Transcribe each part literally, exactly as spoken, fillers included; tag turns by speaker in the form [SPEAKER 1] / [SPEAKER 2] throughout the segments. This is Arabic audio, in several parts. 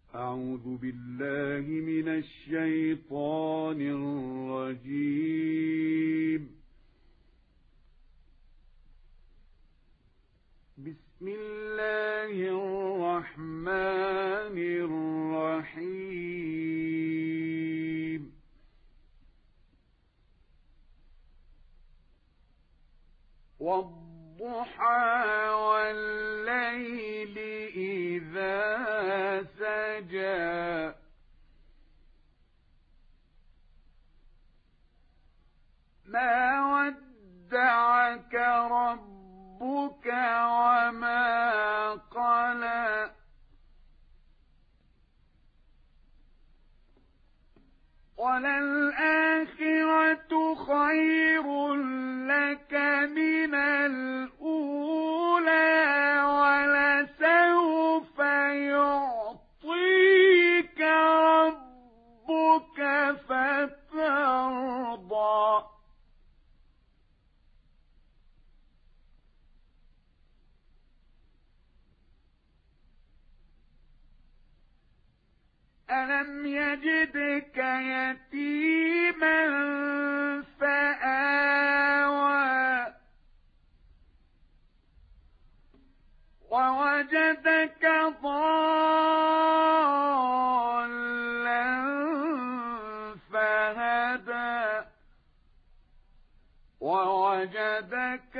[SPEAKER 1] أعوذ بالله من الشيطان الرجيم. بسم الله الرحمن الرحيم. والضحى والليل إذا سجى ما ودعك ربك وما قلى وللآخرة خير لك من الأولى ولسوف يعطيك ربك فترضى. ألم يجدك يتيما فآوى ووجدك ضالا فهدى ووجدك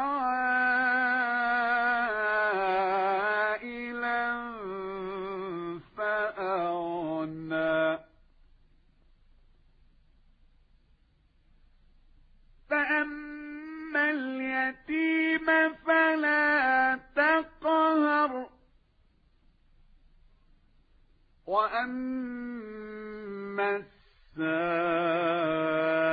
[SPEAKER 1] عائلا فأغنى فأما اليتيم فلا تقهر وأما السائل